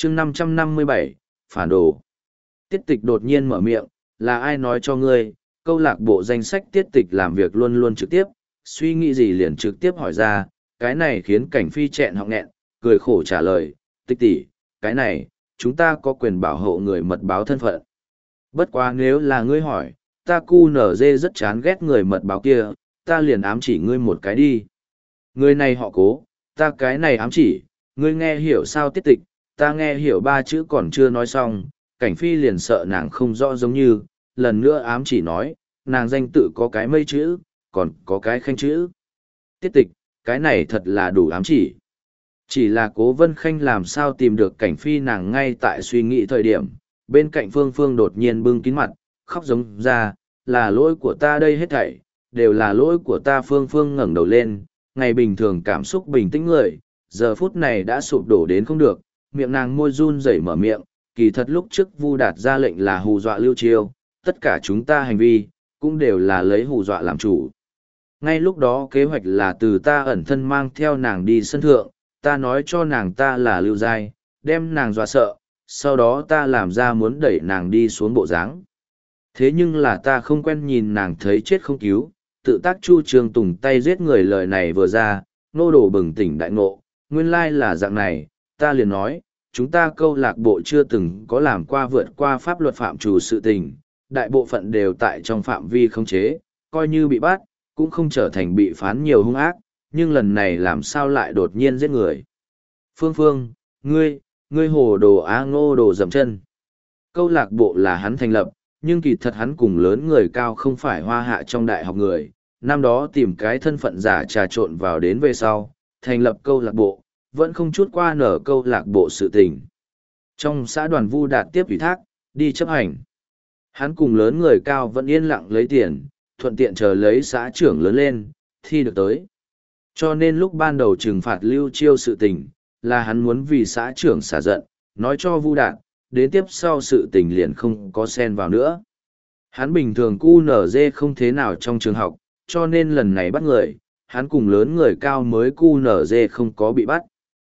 chương 557, phản đồ. Tiết tịch đột nhiên mở miệng, là ai nói cho ngươi, câu lạc bộ danh sách tiết tịch làm việc luôn luôn trực tiếp, suy nghĩ gì liền trực tiếp hỏi ra, cái này khiến cảnh phi chẹn họng nghẹn, cười khổ trả lời, tịch tỷ, cái này, chúng ta có quyền bảo hộ người mật báo thân phận. Bất quá nếu là ngươi hỏi, ta cu nở dê rất chán ghét người mật báo kia, ta liền ám chỉ ngươi một cái đi. Người này họ Cố, ta cái này ám chỉ, ngươi nghe hiểu sao tiết tịch, ta nghe hiểu ba chữ còn chưa nói xong, cảnh phi liền sợ nàng không rõ giống như, lần nữa ám chỉ nói, nàng danh tự có cái mây chữ, còn có cái khanh chữ. Tiết tịch, cái này thật là đủ ám chỉ. Chỉ là Cố Vân Khanh làm sao tìm được cảnh phi nàng ngay tại suy nghĩ thời điểm, bên cạnh Phương Phương đột nhiên bưng kín mặt, khóc giống ra, là lỗi của ta đây hết thảy, đều là lỗi của ta. Phương Phương ngẩng đầu lên, ngày bình thường cảm xúc bình tĩnh người, giờ phút này đã sụp đổ đến không được, miệng nàng môi run rẩy mở miệng, kỳ thật lúc trước Vu Đạt ra lệnh là hù dọa Lưu Chiêu, tất cả chúng ta hành vi, cũng đều là lấy hù dọa làm chủ. Ngay lúc đó kế hoạch là từ ta ẩn thân mang theo nàng đi sân thượng, ta nói cho nàng ta là Lưu Giai, đem nàng dọa sợ, sau đó ta làm ra muốn đẩy nàng đi xuống bộ dáng. Thế nhưng là ta không quen nhìn nàng thấy chết không cứu, tự tác chu trường tùng tay giết người. Lời này vừa ra, Nô Đồ bừng tỉnh đại ngộ, nguyên lai là dạng này, ta liền nói, chúng ta câu lạc bộ chưa từng có làm qua vượt qua pháp luật phạm trù sự tình, đại bộ phận đều tại trong phạm vi khống chế, coi như bị bắt, cũng không trở thành bị phán nhiều hung ác, nhưng lần này làm sao lại đột nhiên giết người. Phương Phương, ngươi hồ đồ á. Ngô Đồ dậm chân. Câu lạc bộ là hắn thành lập, nhưng kỳ thật hắn cùng lớn người cao không phải hoa hạ trong đại học người, năm đó tìm cái thân phận giả trà trộn vào đến về sau, thành lập câu lạc bộ, vẫn không chút qua nở câu lạc bộ sự tình. Trong xã đoàn Vu Đạt tiếp ủy thác, đi chấp hành. Hắn cùng lớn người cao vẫn yên lặng lấy tiền, thuận tiện chờ lấy xã trưởng lớn lên, thi được tới. Cho nên lúc ban đầu trừng phạt Lưu Chiêu sự tình, là hắn muốn vì xã trưởng xả giận, nói cho Vu Đạt, đến tiếp sau sự tình liền không có xen vào nữa. Hắn bình thường QNZ không thế nào trong trường học, cho nên lần này bắt người, hắn cùng lớn người cao mới QNZ không có bị bắt.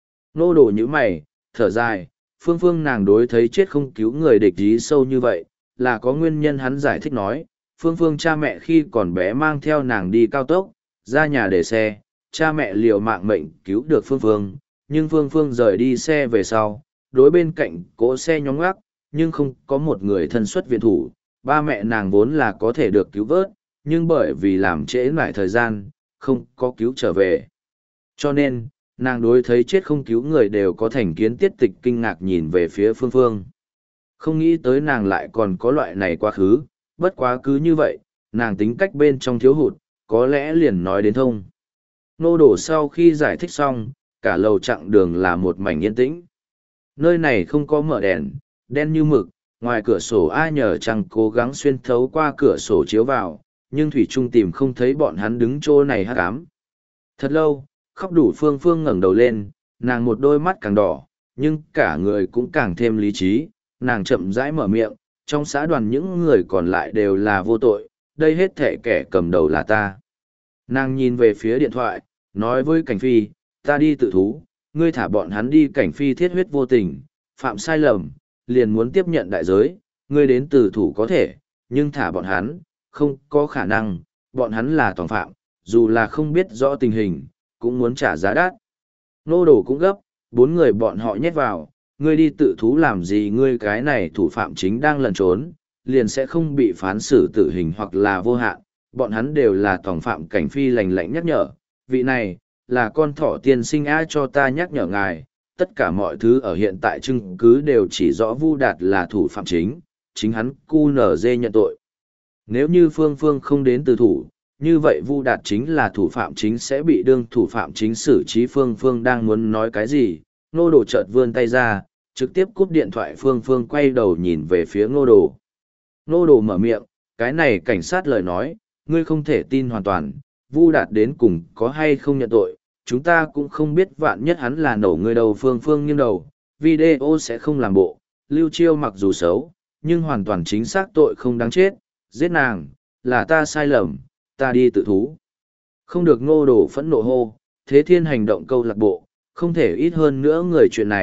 Nô Đồ như mày, thở dài, Phương Phương nàng đối thấy chết không cứu người địch ý sâu như vậy, là có nguyên nhân. Hắn giải thích nói, Phương Phương cha mẹ khi còn bé mang theo nàng đi cao tốc, ra nhà để xe, cha mẹ liều mạng mệnh cứu được Phương Phương, nhưng Phương Phương rời đi xe về sau, đối bên cạnh cỗ xe nhóm ngắc, nhưng không có một người thân xuất viện thủ, ba mẹ nàng vốn là có thể được cứu vớt, nhưng bởi vì làm trễ nải thời gian, không có cứu trở về. Cho nên, nàng đối thấy chết không cứu người đều có thành kiến. Tiết tịch kinh ngạc nhìn về phía Phương Phương. Không nghĩ tới nàng lại còn có loại này quá khứ, bất quá cứ như vậy, nàng tính cách bên trong thiếu hụt, có lẽ liền nói đến thông. Nô Đồ sau khi giải thích xong, cả lầu chặng đường là một mảnh yên tĩnh. Nơi này không có mở đèn, đen như mực, ngoài cửa sổ ai nhờ chẳng cố gắng xuyên thấu qua cửa sổ chiếu vào, nhưng Thủy Trung tìm không thấy bọn hắn đứng chỗ này hắc ám. Thật lâu, khóc đủ. Phương Phương ngẩng đầu lên, nàng một đôi mắt càng đỏ, nhưng cả người cũng càng thêm lý trí, nàng chậm rãi mở miệng, trong xã đoàn những người còn lại đều là vô tội, đây hết thể kẻ cầm đầu là ta. Nàng nhìn về phía điện thoại, nói với Cảnh Phi, ta đi tự thú, ngươi thả bọn hắn đi. Cảnh Phi thiết huyết vô tình, phạm sai lầm, liền muốn tiếp nhận đại giới, ngươi đến tự thủ có thể, nhưng thả bọn hắn, không có khả năng, bọn hắn là tội phạm, dù là không biết rõ tình hình, cũng muốn trả giá đắt. Nô Đồ cũng gấp, 4 người bọn họ nhét vào, ngươi đi tự thú làm gì, ngươi cái này thủ phạm chính đang lẩn trốn, liền sẽ không bị phán xử tử hình hoặc là vô hạn, bọn hắn đều là tội phạm. Cảnh Phi lạnh lạnh nhắc nhở, vị này, là con thỏ tiên sinh á, cho ta nhắc nhở ngài, tất cả mọi thứ ở hiện tại chứng cứ đều chỉ rõ Vu Đạt là thủ phạm chính hắn QNZ nhận tội. Nếu như Phương Phương không đến từ thủ, như vậy Vu Đạt chính là thủ phạm chính, sẽ bị đương thủ phạm chính xử trí. Phương Phương đang muốn nói cái gì, Nô Đồ chợt vươn tay ra, trực tiếp cúp điện thoại. Phương Phương quay đầu nhìn về phía Nô Đồ. Nô Đồ mở miệng, cái này cảnh sát lời nói, ngươi không thể tin hoàn toàn, Vu Đạt đến cùng có hay không nhận tội, chúng ta cũng không biết, vạn nhất hắn là nổ người đầu. Phương Phương nghiêng đầu, video sẽ không làm bộ, Lưu Chiêu mặc dù xấu, nhưng hoàn toàn chính xác tội không đáng chết, giết nàng, là ta sai lầm, ta đi tự thú. Không được. Ngô Đồ phẫn nộ hô, Thế Thiên hành động câu lạc bộ, không thể ít hơn nữa người. Chuyện này,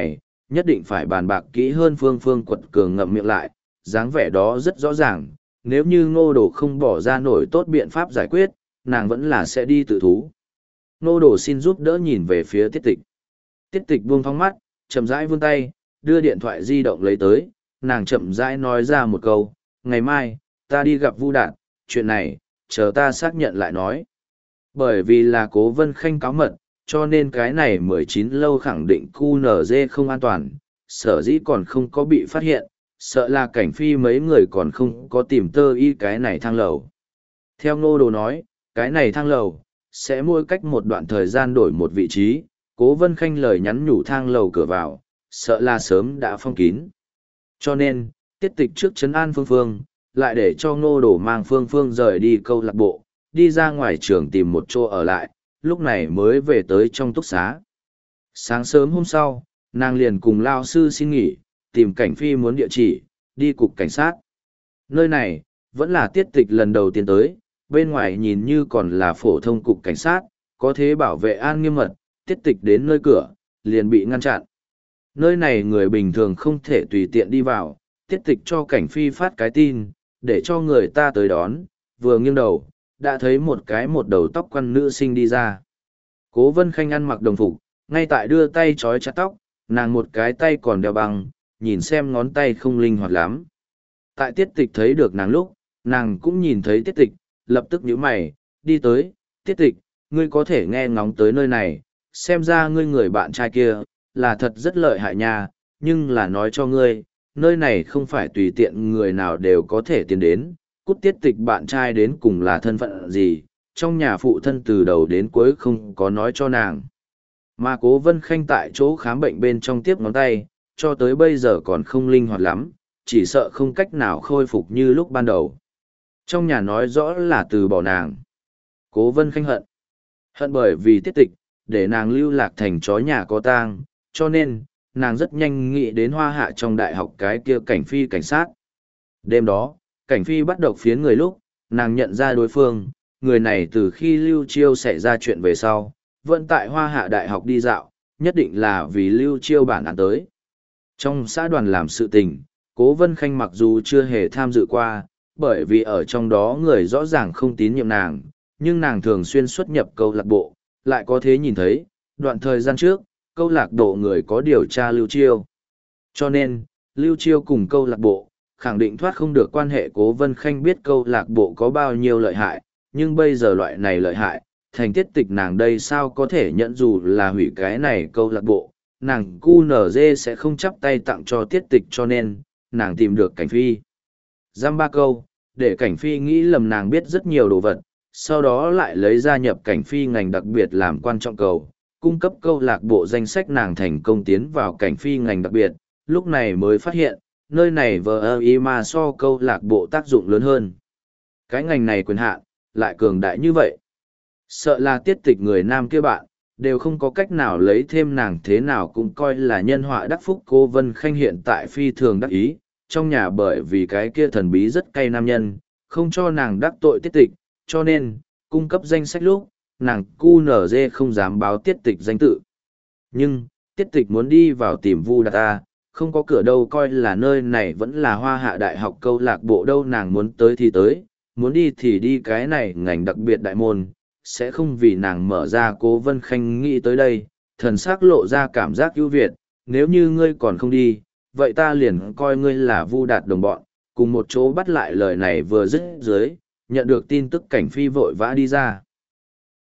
nhất định phải bàn bạc kỹ hơn. Phương Phương quật cường ngậm miệng lại, dáng vẻ đó rất rõ ràng, nếu như Ngô Đồ không bỏ ra nổi tốt biện pháp giải quyết, nàng vẫn là sẽ đi tự thú. Ngô Đồ xin giúp đỡ nhìn về phía Tiết Tịch. Tiết Tịch buông phóng mắt, chậm rãi vươn tay, đưa điện thoại di động lấy tới, nàng chậm rãi nói ra một câu, ngày mai, ta đi gặp Vu Đạt, chuyện này, chờ ta xác nhận lại nói. Bởi vì là Cố Vân Khanh cáo mật, cho nên cái này 19 lâu khẳng định QNZ không an toàn, sở dĩ còn không có bị phát hiện, sợ là cảnh phi mấy người còn không có tìm tơ y cái này thang lầu. Theo Ngô Đồ nói, cái này thang lầu, sẽ mỗi cách một đoạn thời gian đổi một vị trí, Cố Vân Khanh lời nhắn nhủ thang lầu cửa vào, sợ là sớm đã phong kín. Cho nên, Tiết Tịch trước trấn an Phương Phương, lại để cho Ngô Đồ mang Phương Phương rời đi câu lạc bộ, đi ra ngoài trường tìm một chỗ ở lại, lúc này mới về tới trong túc xá. Sáng sớm hôm sau, nàng liền cùng lao sư xin nghỉ, tìm cảnh phi muốn địa chỉ, đi cục cảnh sát. Nơi này, vẫn là Tiết Tịch lần đầu tiên tới, bên ngoài nhìn như còn là phổ thông cục cảnh sát, có thế bảo vệ an nghiêm mật, Tiết Tịch đến nơi cửa, liền bị ngăn chặn. Nơi này người bình thường không thể tùy tiện đi vào, Tiết Tịch cho cảnh phi phát cái tin, để cho người ta tới đón, vừa nghiêng đầu, đã thấy một đầu tóc quăn nữ sinh đi ra. Cố Vân Khanh ăn mặc đồng phục, ngay tại đưa tay trói chặt tóc, nàng một cái tay còn đeo băng, nhìn xem ngón tay không linh hoạt lắm. Tại Tiết Tịch thấy được nàng lúc, nàng cũng nhìn thấy Tiết Tịch, lập tức nhíu mày, đi tới, Tiết Tịch, ngươi có thể nghe ngóng tới nơi này, xem ra ngươi người bạn trai kia, là thật rất lợi hại nha, nhưng là nói cho ngươi, nơi này không phải tùy tiện người nào đều có thể tiến đến, cút. Tiết Tịch bạn trai đến cùng là thân phận gì, trong nhà phụ thân từ đầu đến cuối không có nói cho nàng. Mà Cố Vân Khanh tại chỗ khám bệnh bên trong tiếp ngón tay, cho tới bây giờ còn không linh hoạt lắm, chỉ sợ không cách nào khôi phục như lúc ban đầu. Trong nhà nói rõ là từ bỏ nàng. Cố Vân Khanh hận. Hận bởi vì Tiết Tịch, để nàng lưu lạc thành chó nhà có tang, cho nên, nàng rất nhanh nghĩ đến Hoa Hạ trong đại học cái kia cảnh phi cảnh sát. Đêm đó, cảnh phi bắt độc phiến người lúc, nàng nhận ra đối phương, người này từ khi Lưu Chiêu xảy ra chuyện về sau, vẫn tại Hoa Hạ đại học đi dạo, nhất định là vì Lưu Chiêu bản án tới. Trong xã đoàn làm sự tình, Cố Vân Khanh mặc dù chưa hề tham dự qua, bởi vì ở trong đó người rõ ràng không tín nhiệm nàng, nhưng nàng thường xuyên xuất nhập câu lạc bộ, lại có thế nhìn thấy, đoạn thời gian trước, câu lạc bộ người có điều tra Lưu Chiêu. Cho nên, Lưu Chiêu cùng câu lạc bộ, khẳng định thoát không được quan hệ. Cố Vân Khanh biết câu lạc bộ có bao nhiêu lợi hại, nhưng bây giờ loại này lợi hại, thành Tiết Tịch nàng đây sao có thể nhận dù là hủy cái này câu lạc bộ, nàng QNZ sẽ không chắp tay tặng cho Tiết Tịch, cho nên, nàng tìm được cảnh phi. Giam ba câu, để cảnh phi nghĩ lầm nàng biết rất nhiều đồ vật, sau đó lại lấy gia nhập cảnh phi ngành đặc biệt làm quan trọng cầu, cung cấp câu lạc bộ danh sách. Nàng thành công tiến vào cảnh phi ngành đặc biệt, lúc này mới phát hiện, nơi này vờ y mà so câu lạc bộ tác dụng lớn hơn. Cái ngành này quyền hạn lại cường đại như vậy. Sợ là Tiết Tịch người nam kia bạn, đều không có cách nào lấy thêm nàng, thế nào cũng coi là nhân họa đắc phúc. Cô Vân Khanh hiện tại phi thường đắc ý, trong nhà bởi vì cái kia thần bí rất cay nam nhân, không cho nàng đắc tội Tiết Tịch, cho nên, cung cấp danh sách lúc, nàng QNZ không dám báo Tiết Tịch danh tự. Nhưng, Tiết Tịch muốn đi vào tìm Vu Đạt ta, không có cửa đâu, coi là nơi này vẫn là Hoa Hạ đại học câu lạc bộ đâu. Nàng muốn tới thì tới, muốn đi thì đi, cái này ngành đặc biệt đại môn, sẽ không vì nàng mở ra. Cố Vân Khanh nghĩ tới đây, thần sắc lộ ra cảm giác ưu việt, nếu như ngươi còn không đi, vậy ta liền coi ngươi là Vu Đạt đồng bọn, cùng một chỗ bắt lại. Lời này vừa dứt dưới, nhận được tin tức cảnh phi vội vã đi ra.